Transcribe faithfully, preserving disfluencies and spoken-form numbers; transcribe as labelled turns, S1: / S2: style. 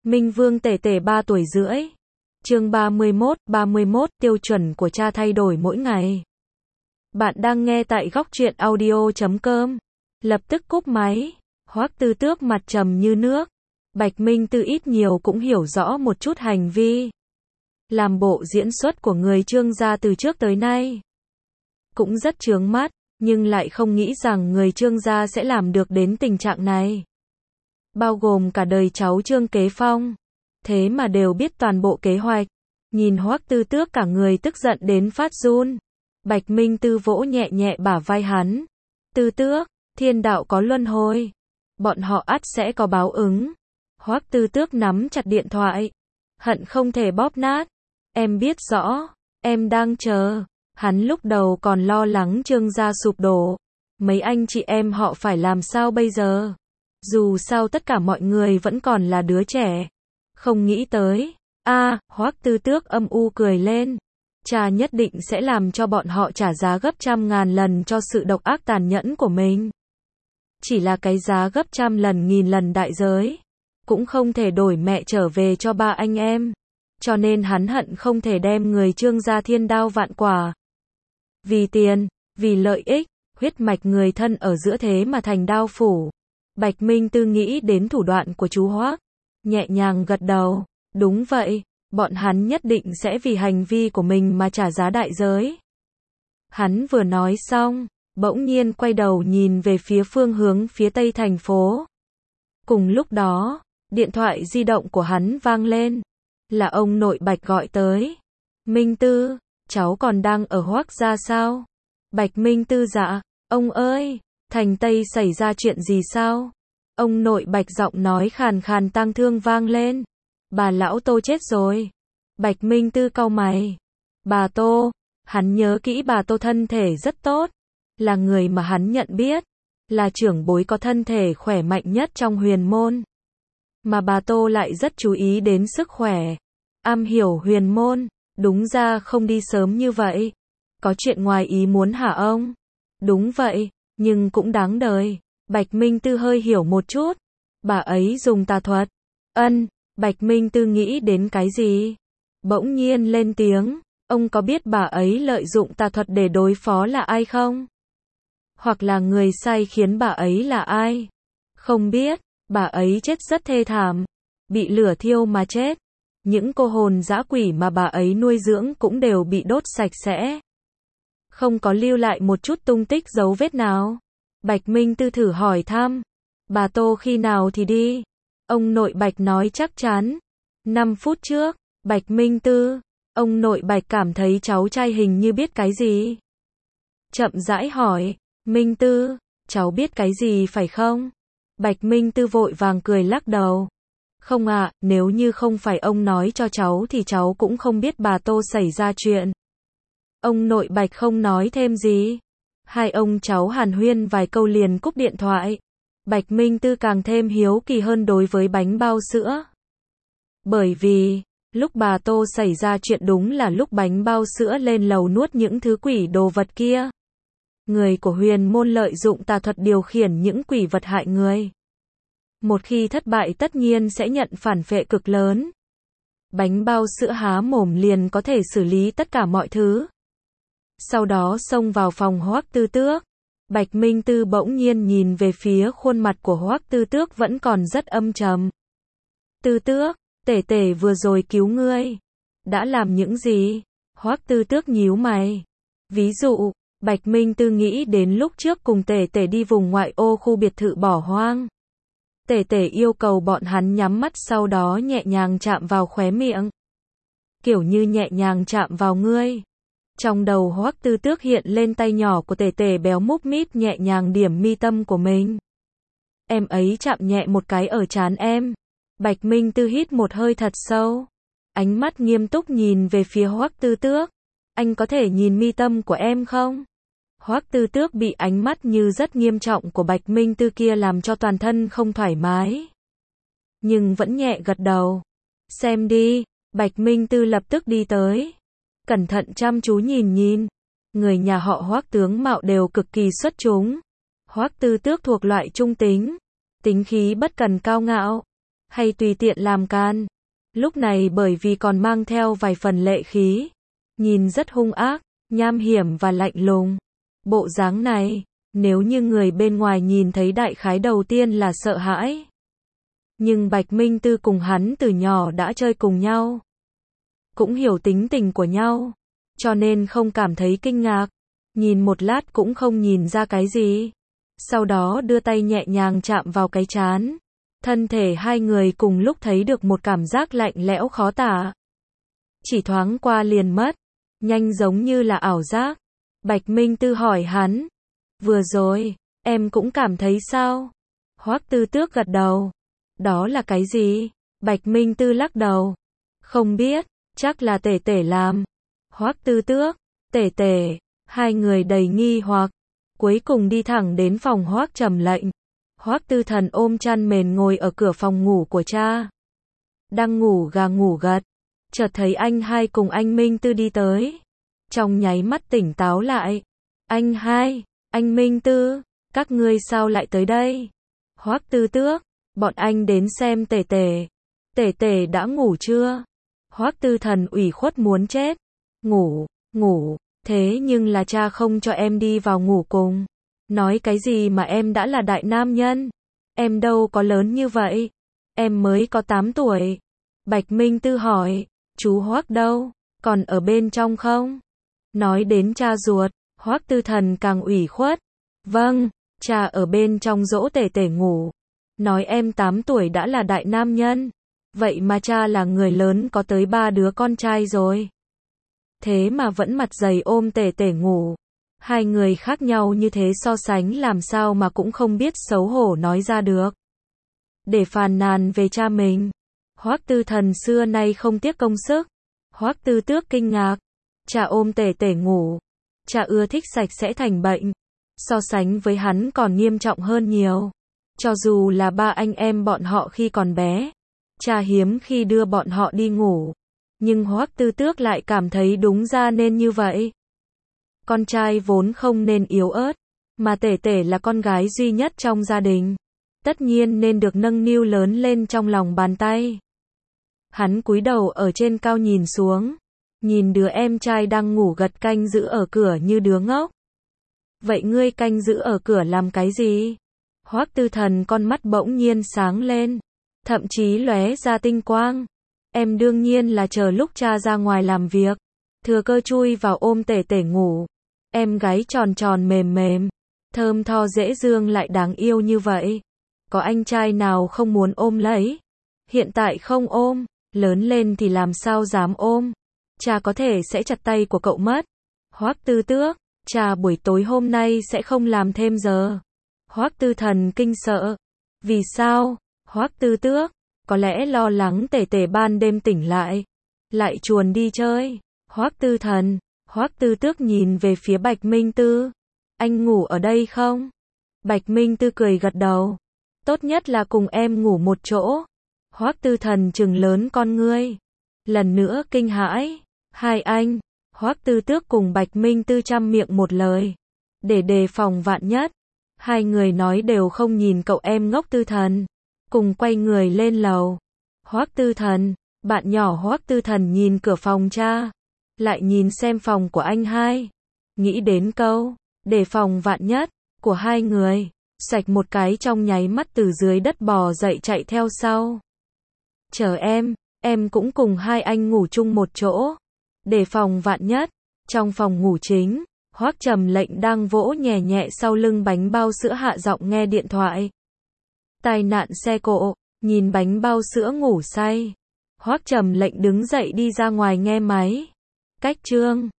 S1: Minh Vương tể tể ba tuổi rưỡi. Chương ba mươi mốt, ba mươi mốt, tiêu chuẩn của cha thay đổi mỗi ngày. Bạn đang nghe tại góc truyện audio chấm com. Lập tức cúp máy. Hoắc Tư Tước mặt trầm như nước. Bạch Minh Tư ít nhiều cũng hiểu rõ một chút hành vi, làm bộ diễn xuất của người Trương gia từ trước tới nay. Cũng rất chướng mắt, nhưng lại không nghĩ rằng người Trương gia sẽ làm được đến tình trạng này. Bao gồm cả đời cháu Trương Kế Phong. Thế mà đều biết toàn bộ kế hoạch. Nhìn Hoắc Tư Tước cả người tức giận đến phát run. Bạch Minh Tư vỗ nhẹ nhẹ bả vai hắn. Tư Tước, thiên đạo có luân hồi. Bọn họ ắt sẽ có báo ứng. Hoắc Tư Tước nắm chặt điện thoại. Hận không thể bóp nát. Em biết rõ. Em đang chờ. Hắn lúc đầu còn lo lắng Trương gia sụp đổ. Mấy anh chị em họ phải làm sao bây giờ? Dù sao tất cả mọi người vẫn còn là đứa trẻ. Không nghĩ tới. A, à, Hoắc Tư Tước âm u cười lên. Cha nhất định sẽ làm cho bọn họ trả giá gấp trăm ngàn lần cho sự độc ác tàn nhẫn của mình. Chỉ là cái giá gấp trăm lần nghìn lần đại giới. Cũng không thể đổi mẹ trở về cho ba anh em. Cho nên hắn hận không thể đem người Trương gia thiên đao vạn quả. Vì tiền, vì lợi ích, huyết mạch người thân ở giữa thế mà thành đao phủ. Bạch Minh Tư nghĩ đến thủ đoạn của chú Hoắc, nhẹ nhàng gật đầu. Đúng vậy, bọn hắn nhất định sẽ vì hành vi của mình mà trả giá đại giới. Hắn vừa nói xong, bỗng nhiên quay đầu nhìn về phía phương hướng phía tây thành phố. Cùng lúc đó, điện thoại di động của hắn vang lên. Là ông nội Bạch gọi tới. Minh Tư, cháu còn đang ở Hoắc gia sao? Bạch Minh Tư dạ, ông ơi, thành Tây xảy ra chuyện gì sao? Ông nội Bạch giọng nói khàn khàn tang thương vang lên. Bà lão Tô chết rồi. Bạch Minh Tư cau mày. Bà Tô, hắn nhớ kỹ bà Tô thân thể rất tốt. Là người mà hắn nhận biết. Là trưởng bối có thân thể khỏe mạnh nhất trong huyền môn. Mà bà Tô lại rất chú ý đến sức khỏe. Am hiểu huyền môn. Đúng ra không đi sớm như vậy. Có chuyện ngoài ý muốn hả ông? Đúng vậy, nhưng cũng đáng đời. Bạch Minh Tư hơi hiểu một chút. Bà ấy dùng tà thuật. Ân, Bạch Minh Tư nghĩ đến cái gì? Bỗng nhiên lên tiếng. Ông có biết bà ấy lợi dụng tà thuật để đối phó là ai không? Hoặc là người sai khiến bà ấy là ai? Không biết, bà ấy chết rất thê thảm. Bị lửa thiêu mà chết. Những cô hồn dã quỷ mà bà ấy nuôi dưỡng cũng đều bị đốt sạch sẽ. Không có lưu lại một chút tung tích dấu vết nào. Bạch Minh Tư thử hỏi thăm. Bà Tô khi nào thì đi? Ông nội Bạch nói chắc chắn. năm phút trước. Bạch Minh Tư. Ông nội Bạch cảm thấy cháu trai hình như biết cái gì. Chậm rãi hỏi. Minh Tư, cháu biết cái gì phải không? Bạch Minh Tư vội vàng cười lắc đầu. Không ạ, à, nếu như không phải ông nói cho cháu thì cháu cũng không biết bà Tô xảy ra chuyện. Ông nội Bạch không nói thêm gì. Hai ông cháu hàn huyên vài câu liền cúp điện thoại. Bạch Minh Tư càng thêm hiếu kỳ hơn đối với bánh bao sữa. Bởi vì, lúc bà Tô xảy ra chuyện đúng là lúc bánh bao sữa lên lầu nuốt những thứ quỷ đồ vật kia. Người của huyền môn lợi dụng tà thuật điều khiển những quỷ vật hại người. Một khi thất bại tất nhiên sẽ nhận phản phệ cực lớn. Bánh bao sữa há mồm liền có thể xử lý tất cả mọi thứ. Sau đó xông vào phòng Hoắc Tư Tước. Bạch Minh Tư bỗng nhiên nhìn về phía khuôn mặt của Hoắc Tư Tước vẫn còn rất âm trầm. Tư Tước, tể tể vừa rồi cứu ngươi. Đã làm những gì? Hoắc Tư Tước nhíu mày. Ví dụ, Bạch Minh Tư nghĩ đến lúc trước cùng tể tể đi vùng ngoại ô khu biệt thự bỏ hoang. Tể tể yêu cầu bọn hắn nhắm mắt sau đó nhẹ nhàng chạm vào khóe miệng. Kiểu như nhẹ nhàng chạm vào ngươi. Trong đầu Hoắc Tư Tước hiện lên tay nhỏ của tể tể béo múp mít nhẹ nhàng điểm mi tâm của mình. Em ấy chạm nhẹ một cái ở trán em. Bạch Minh Tư hít một hơi thật sâu. Ánh mắt nghiêm túc nhìn về phía Hoắc Tư Tước. Anh có thể nhìn mi tâm của em không? Hoắc Tư Tước bị ánh mắt như rất nghiêm trọng của Bạch Minh Tư kia làm cho toàn thân không thoải mái. Nhưng vẫn nhẹ gật đầu. Xem đi. Bạch Minh Tư lập tức đi tới. Cẩn thận chăm chú nhìn nhìn. Người nhà họ Hoắc tướng mạo đều cực kỳ xuất chúng. Hoắc Tư Tước thuộc loại trung tính. Tính khí bất cần cao ngạo. hay tùy tiện làm can. Lúc này bởi vì còn mang theo vài phần lệ khí, nhìn rất hung ác, nham hiểm và lạnh lùng. Bộ dáng này, nếu như người bên ngoài nhìn thấy đại khái đầu tiên là sợ hãi. Nhưng Bạch Minh Tư cùng hắn từ nhỏ đã chơi cùng nhau, cũng hiểu tính tình của nhau, cho nên không cảm thấy kinh ngạc, nhìn một lát cũng không nhìn ra cái gì. Sau đó đưa tay nhẹ nhàng chạm vào cái trán. Thân thể hai người cùng lúc thấy được một cảm giác lạnh lẽo khó tả. Chỉ thoáng qua liền mất, nhanh giống như là ảo giác. Bạch Minh Tư hỏi hắn, vừa rồi, em cũng cảm thấy sao? Hoắc Tư Tước gật đầu. Đó là cái gì? Bạch Minh Tư lắc đầu. Không biết, chắc là Tể Tể làm. Hoắc Tư Tước, Tể Tể, hai người đầy nghi hoặc, cuối cùng đi thẳng đến phòng Hoắc Trầm Lệnh. Hoắc Tư Thần ôm chăn mền ngồi ở cửa phòng ngủ của cha. Đang ngủ gà ngủ gật, chợt thấy anh hai cùng anh Minh Tư đi tới. Trong nháy mắt tỉnh táo lại. Anh hai, anh Minh Tư, các ngươi sao lại tới đây? Hoắc Tư Tước, bọn anh đến xem Tể Tể. Tể Tể đã ngủ chưa? Hoắc Tư Thần ủy khuất muốn chết. Ngủ, ngủ, thế nhưng là cha không cho em đi vào ngủ cùng. Nói cái gì mà em đã là đại nam nhân? Em đâu có lớn như vậy. Em mới có tám tuổi. Bạch Minh Tư hỏi, chú Hoắc đâu? Còn ở bên trong không? Nói đến cha ruột, Hoắc Tư Thần càng ủy khuất. Vâng, cha ở bên trong dỗ Tể Tể ngủ. Nói em tám tuổi đã là đại nam nhân. Vậy mà cha là người lớn có tới ba đứa con trai rồi. Thế mà vẫn mặt dày ôm Tể Tể ngủ. Hai người khác nhau như thế so sánh làm sao mà cũng không biết xấu hổ nói ra được. Để phàn nàn về cha mình. Hoắc Tư Thần xưa nay không tiếc công sức. Hoắc Tư Tước kinh ngạc. Cha ôm Tể Tể ngủ. Cha ưa thích sạch sẽ thành bệnh. So sánh với hắn còn nghiêm trọng hơn nhiều. Cho dù là ba anh em bọn họ khi còn bé, cha hiếm khi đưa bọn họ đi ngủ. Nhưng Hoắc Tư Tước lại cảm thấy đúng ra nên như vậy. Con trai vốn không nên yếu ớt, mà Tể Tể là con gái duy nhất trong gia đình. Tất nhiên nên được nâng niu lớn lên trong lòng bàn tay. Hắn cúi đầu ở trên cao nhìn xuống, nhìn đứa em trai đang ngủ gật canh giữ ở cửa như đứa ngốc. Vậy ngươi canh giữ ở cửa làm cái gì? Hoắc Tư Thần con mắt bỗng nhiên sáng lên, thậm chí lóe ra tinh quang. Em đương nhiên là chờ lúc cha ra ngoài làm việc, thừa cơ chui vào ôm Tể Tể ngủ. Em gái tròn tròn mềm mềm, thơm tho dễ thương lại đáng yêu như vậy. Có anh trai nào không muốn ôm lấy? Hiện tại không ôm, lớn lên thì làm sao dám ôm? Cha có thể sẽ chặt tay của cậu mất. Hoắc Tư Tước, cha buổi tối hôm nay sẽ không làm thêm giờ. Hoắc Tư Thần kinh sợ. Vì sao? Hoắc Tư Tước, có lẽ lo lắng Tể Tể ban đêm tỉnh lại, lại chuồn đi chơi. Hoắc Tư Thần, Hoắc Tư Tước nhìn về phía Bạch Minh Tư. Anh ngủ ở đây không? Bạch Minh Tư cười gật đầu. Tốt nhất là cùng em ngủ một chỗ. Hoắc Tư Thần trừng lớn con ngươi. Lần nữa kinh hãi. Hai anh. Hoắc Tư Tước cùng Bạch Minh Tư chăm miệng một lời. Để đề phòng vạn nhất. Hai người nói đều không nhìn cậu em ngốc Tư Thần. Cùng quay người lên lầu. Hoắc Tư Thần, bạn nhỏ Hoắc Tư Thần nhìn cửa phòng cha. Lại nhìn xem phòng của anh hai. Nghĩ đến câu, đề phòng vạn nhất, của hai người. Sạch một cái trong nháy mắt từ dưới đất bò dậy chạy theo sau. Chờ em, em cũng cùng hai anh ngủ chung một chỗ. Đề phòng vạn nhất, trong phòng ngủ chính, Hoắc Trầm Lệnh đang vỗ nhẹ nhẹ sau lưng bánh bao sữa hạ giọng nghe điện thoại. Tai nạn xe cộ, nhìn bánh bao sữa ngủ say. Hoắc Trầm Lệnh đứng dậy đi ra ngoài nghe máy. Cách chương